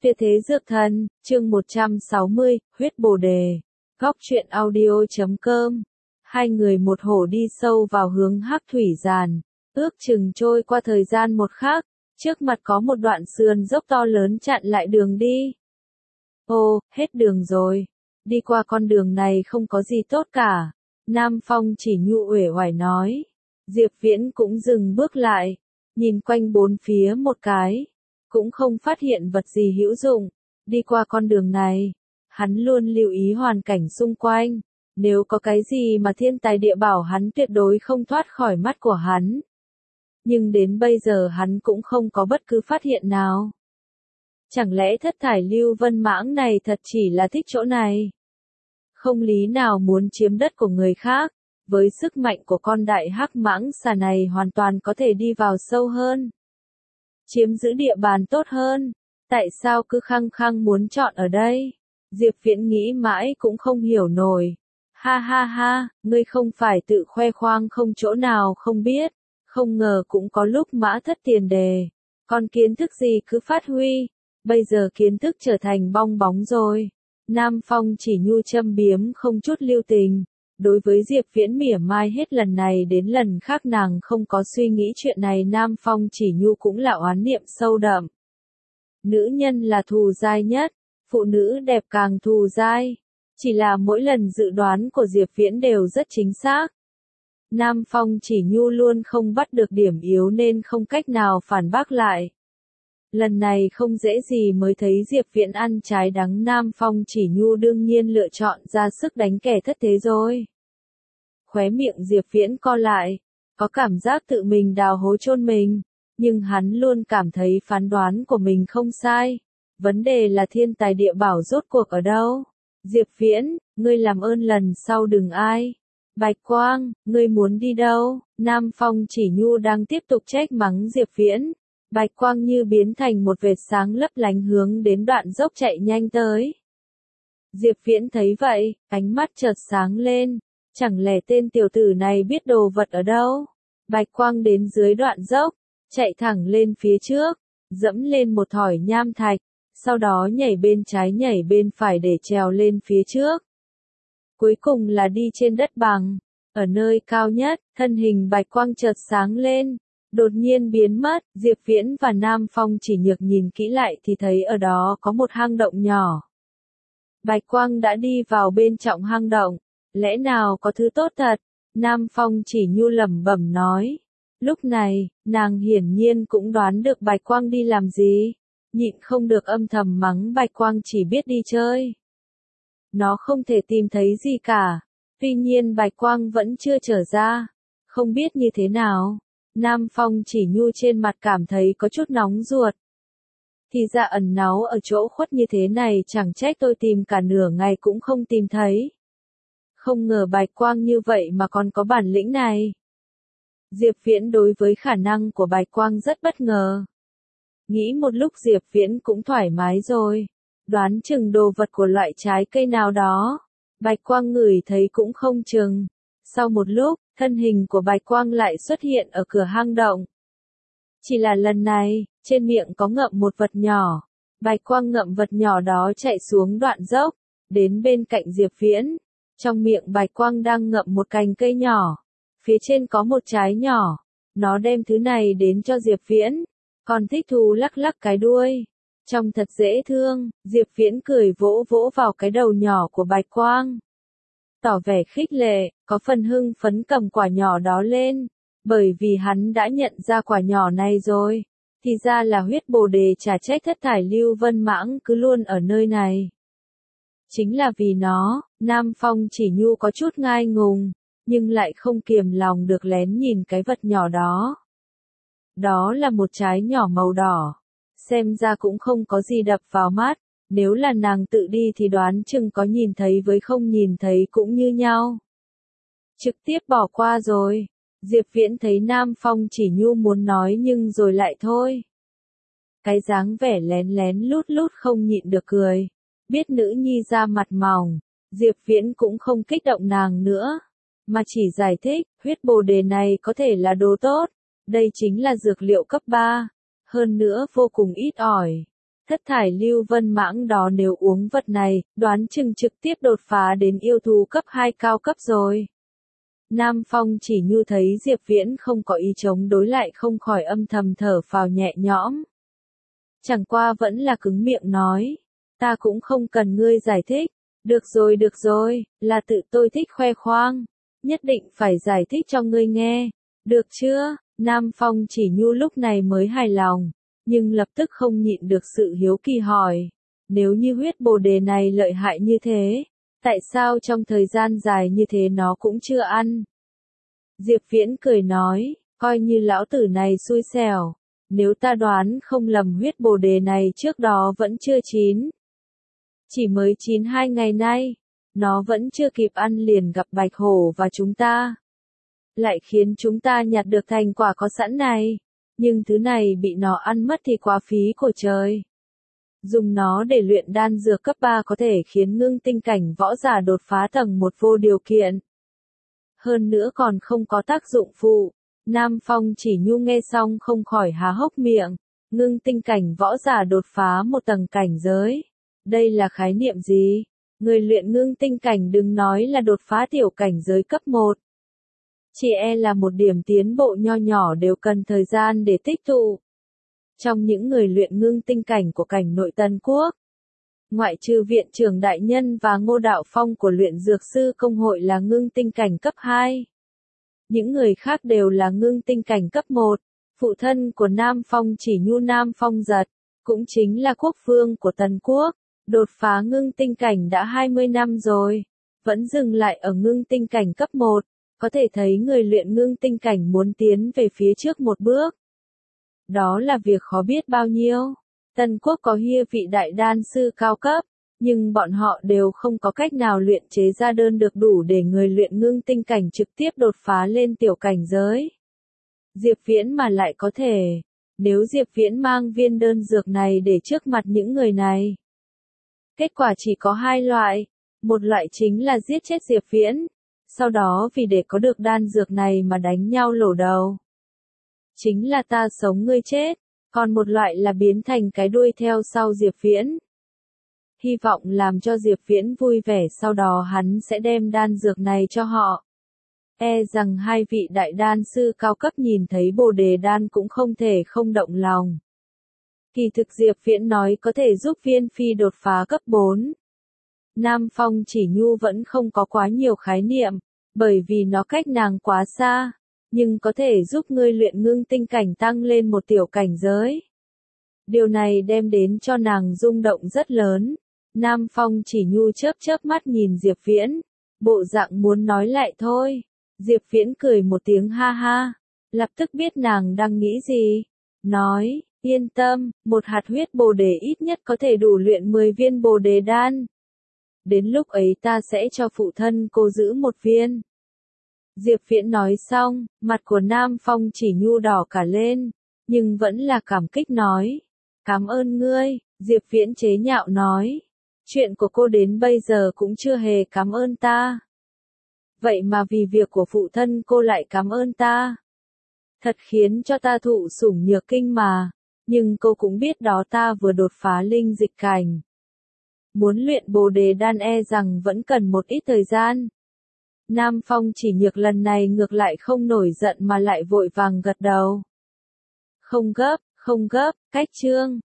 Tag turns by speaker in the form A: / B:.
A: Tuyệt thế dược thần, chương 160, huyết bồ đề. Góc truyện audio.com. Hai người một hổ đi sâu vào hướng hắc thủy giàn. Ước chừng trôi qua thời gian một khắc, trước mặt có một đoạn sườn dốc to lớn chặn lại đường đi. Ô, hết đường rồi. Đi qua con đường này không có gì tốt cả. Nam Phong chỉ nhu uể oải nói. Diệp Viễn cũng dừng bước lại, nhìn quanh bốn phía một cái. Cũng không phát hiện vật gì hữu dụng. Đi qua con đường này, hắn luôn lưu ý hoàn cảnh xung quanh. Nếu có cái gì mà thiên tài địa bảo hắn tuyệt đối không thoát khỏi mắt của hắn. Nhưng đến bây giờ hắn cũng không có bất cứ phát hiện nào. Chẳng lẽ thất thải lưu vân mãng này thật chỉ là thích chỗ này? Không lý nào muốn chiếm đất của người khác. Với sức mạnh của con đại hắc mãng xà này hoàn toàn có thể đi vào sâu hơn. Chiếm giữ địa bàn tốt hơn. Tại sao cứ khăng khăng muốn chọn ở đây? Diệp Viễn nghĩ mãi cũng không hiểu nổi. Ha ha ha, ngươi không phải tự khoe khoang không chỗ nào không biết. Không ngờ cũng có lúc mã thất tiền đề. Còn kiến thức gì cứ phát huy. Bây giờ kiến thức trở thành bong bóng rồi. Nam Phong chỉ nhu châm biếm không chút lưu tình. Đối với Diệp Viễn mỉa mai hết lần này đến lần khác nàng không có suy nghĩ chuyện này. Nam Phong chỉ nhu cũng là oán niệm sâu đậm. Nữ nhân là thù dai nhất, phụ nữ đẹp càng thù dai. Chỉ là mỗi lần dự đoán của Diệp Viễn đều rất chính xác. Nam Phong chỉ nhu luôn không bắt được điểm yếu nên không cách nào phản bác lại. Lần này không dễ gì mới thấy Diệp Viễn ăn trái đắng. Nam Phong chỉ nhu đương nhiên lựa chọn ra sức đánh kẻ thất thế rồi. Khóe miệng Diệp Viễn co lại, có cảm giác tự mình đào hố chôn mình, nhưng hắn luôn cảm thấy phán đoán của mình không sai. Vấn đề là thiên tài địa bảo rốt cuộc ở đâu? Diệp Viễn, ngươi làm ơn lần sau đừng ai. Bạch Quang, ngươi muốn đi đâu? Nam Phong chỉ nhu đang tiếp tục trách mắng Diệp Viễn. Bạch Quang như biến thành một vệt sáng lấp lánh hướng đến đoạn dốc chạy nhanh tới. Diệp Viễn thấy vậy, ánh mắt chợt sáng lên. Chẳng lẽ tên tiểu tử này biết đồ vật ở đâu? Bạch Quang đến dưới đoạn dốc, chạy thẳng lên phía trước, dẫm lên một thỏi nham thạch, sau đó nhảy bên trái nhảy bên phải để trèo lên phía trước. Cuối cùng là đi trên đất bằng, ở nơi cao nhất, thân hình Bạch Quang chợt sáng lên, đột nhiên biến mất. Diệp Viễn và Nam Phong chỉ nhược nhìn kỹ lại thì thấy ở đó có một hang động nhỏ. Bạch Quang đã đi vào bên trong hang động. Lẽ nào có thứ tốt thật? Nam Phong chỉ nhu lẩm bẩm nói. Lúc này, nàng hiển nhiên cũng đoán được Bạch Quang đi làm gì. Nhịn không được âm thầm mắng Bạch Quang chỉ biết đi chơi. Nó không thể tìm thấy gì cả. Tuy nhiên Bạch Quang vẫn chưa trở ra. Không biết như thế nào. Nam Phong chỉ nhu trên mặt cảm thấy có chút nóng ruột. Thì ra ẩn náu ở chỗ khuất như thế này, chẳng trách tôi tìm cả nửa ngày cũng không tìm thấy. Không ngờ Bạch Quang như vậy mà còn có bản lĩnh này. Diệp Viễn đối với khả năng của Bạch Quang rất bất ngờ. Nghĩ một lúc Diệp Viễn cũng thoải mái rồi. Đoán chừng đồ vật của loại trái cây nào đó. Bạch Quang ngửi thấy cũng không chừng. Sau một lúc, thân hình của Bạch Quang lại xuất hiện ở cửa hang động. Chỉ là lần này, trên miệng có ngậm một vật nhỏ. Bạch Quang ngậm vật nhỏ đó chạy xuống đoạn dốc, đến bên cạnh Diệp Viễn. Trong miệng Bạch Quang đang ngậm một cành cây nhỏ. Phía trên có một trái nhỏ. Nó đem thứ này đến cho Diệp Viễn. Còn thích thú lắc lắc cái đuôi. Trông thật dễ thương. Diệp Viễn cười vỗ vỗ vào cái đầu nhỏ của Bạch Quang. Tỏ vẻ khích lệ, có phần hưng phấn cầm quả nhỏ đó lên. Bởi vì hắn đã nhận ra quả nhỏ này rồi. Thì ra là huyết bồ đề, chả trách thất thải lưu vân mãng cứ luôn ở nơi này. Chính là vì nó, Nam Phong chỉ nhu có chút ngai ngùng, nhưng lại không kiềm lòng được lén nhìn cái vật nhỏ đó. Đó là một trái nhỏ màu đỏ. Xem ra cũng không có gì đập vào mắt, nếu là nàng tự đi thì đoán chừng có nhìn thấy với không nhìn thấy cũng như nhau. Trực tiếp bỏ qua rồi. Diệp Viễn thấy Nam Phong chỉ nhu muốn nói nhưng rồi lại thôi. Cái dáng vẻ lén lén lút lút không nhịn được cười. Biết nữ nhi ra mặt mỏng, Diệp Viễn cũng không kích động nàng nữa, mà chỉ giải thích, huyết bồ đề này có thể là đồ tốt, đây chính là dược liệu cấp 3, hơn nữa vô cùng ít ỏi. Thất thải lưu vân mãng đó nếu uống vật này, đoán chừng trực tiếp đột phá đến yêu thú cấp 2 cao cấp rồi. Nam Phong Chỉ Nhu thấy Diệp Viễn không có ý chống đối lại không khỏi âm thầm thở phào nhẹ nhõm. Chẳng qua vẫn là cứng miệng nói, ta cũng không cần ngươi giải thích. Được rồi, là tự tôi thích khoe khoang. Nhất định phải giải thích cho ngươi nghe. Được chưa? Nam Phong Chỉ Nhu lúc này mới hài lòng, nhưng lập tức không nhịn được sự hiếu kỳ hỏi. Nếu như huyết bồ đề này lợi hại như thế, tại sao trong thời gian dài như thế nó cũng chưa ăn? Diệp Viễn cười nói, coi như lão tử này xui xẻo. Nếu ta đoán không lầm huyết bồ đề này trước đó vẫn chưa chín. Chỉ mới chín 2 ngày nay, nó vẫn chưa kịp ăn liền gặp bạch hổ và chúng ta. Lại khiến chúng ta nhặt được thành quả có sẵn này. Nhưng thứ này bị nó ăn mất thì quá phí của trời. Dùng nó để luyện đan dược cấp 3 có thể khiến ngưng tinh cảnh võ giả đột phá tầng 1 vô điều kiện. Hơn nữa còn không có tác dụng phụ. Nam Phong Chỉ Nhu nghe xong không khỏi há hốc miệng. Ngưng tinh cảnh võ giả đột phá một tầng cảnh giới. Đây là khái niệm gì? Người luyện ngưng tinh cảnh đừng nói là đột phá tiểu cảnh giới cấp 1. Chỉ là một điểm tiến bộ nho nhỏ đều cần thời gian để tích tụ. Trong những người luyện ngưng tinh cảnh của cảnh nội Tân Quốc, ngoại trừ viện trưởng đại nhân và Ngô Đạo Phong của luyện dược sư công hội là ngưng tinh cảnh cấp 2. Những người khác đều là ngưng tinh cảnh cấp 1. Phụ thân của Nam Phong Chỉ Nhu Nam Phong Giật, cũng chính là quốc vương của Tần Quốc, đột phá ngưng tinh cảnh đã 20 năm rồi, vẫn dừng lại ở ngưng tinh cảnh cấp 1, có thể thấy người luyện ngưng tinh cảnh muốn tiến về phía trước một bước. Đó là việc khó biết bao nhiêu. Tần Quốc có hia vị đại đan sư cao cấp, nhưng bọn họ đều không có cách nào luyện chế ra đơn được đủ để người luyện ngưng tinh cảnh trực tiếp đột phá lên tiểu cảnh giới. Diệp Viễn mà lại có thể, nếu Diệp Viễn mang viên đơn dược này để trước mặt những người này. Kết quả chỉ có 2 loại, một loại chính là giết chết Diệp Viễn, sau đó vì để có được đan dược này mà đánh nhau lổ đầu. Chính là ta sống ngươi chết, còn một loại là biến thành cái đuôi theo sau Diệp Viễn. Hy vọng làm cho Diệp Viễn vui vẻ sau đó hắn sẽ đem đan dược này cho họ. Rằng 2 vị đại đan sư cao cấp nhìn thấy bồ đề đan cũng không thể không động lòng. Kỳ thực Diệp Viễn nói có thể giúp Viên Phi đột phá cấp 4. Nam Phong Chỉ Nhu vẫn không có quá nhiều khái niệm, bởi vì nó cách nàng quá xa, nhưng có thể giúp ngươi luyện ngưng tinh cảnh tăng lên một tiểu cảnh giới. Điều này đem đến cho nàng rung động rất lớn. Nam Phong Chỉ Nhu chớp mắt nhìn Diệp Viễn, bộ dạng muốn nói lại thôi. Diệp Viễn cười một tiếng ha ha, lập tức biết nàng đang nghĩ gì. Nói, yên tâm, một hạt huyết bồ đề ít nhất có thể đủ luyện 10 viên bồ đề đan. Đến lúc ấy ta sẽ cho phụ thân cô giữ 1 viên. Diệp Viễn nói xong, mặt của Nam Phong Chỉ Nhu đỏ cả lên, nhưng vẫn là cảm kích nói. Cảm ơn ngươi, Diệp Viễn chế nhạo nói. Chuyện của cô đến bây giờ cũng chưa hề cảm ơn ta. Vậy mà vì việc của phụ thân cô lại cảm ơn ta. Thật khiến cho ta thụ sủng nhược kinh mà. Nhưng cô cũng biết đó ta vừa đột phá linh dịch cảnh. Muốn luyện bồ đề đan rằng vẫn cần một ít thời gian. Nam Phong Chỉ Nhược lần này ngược lại không nổi giận mà lại vội vàng gật đầu. Không gấp, cách chương.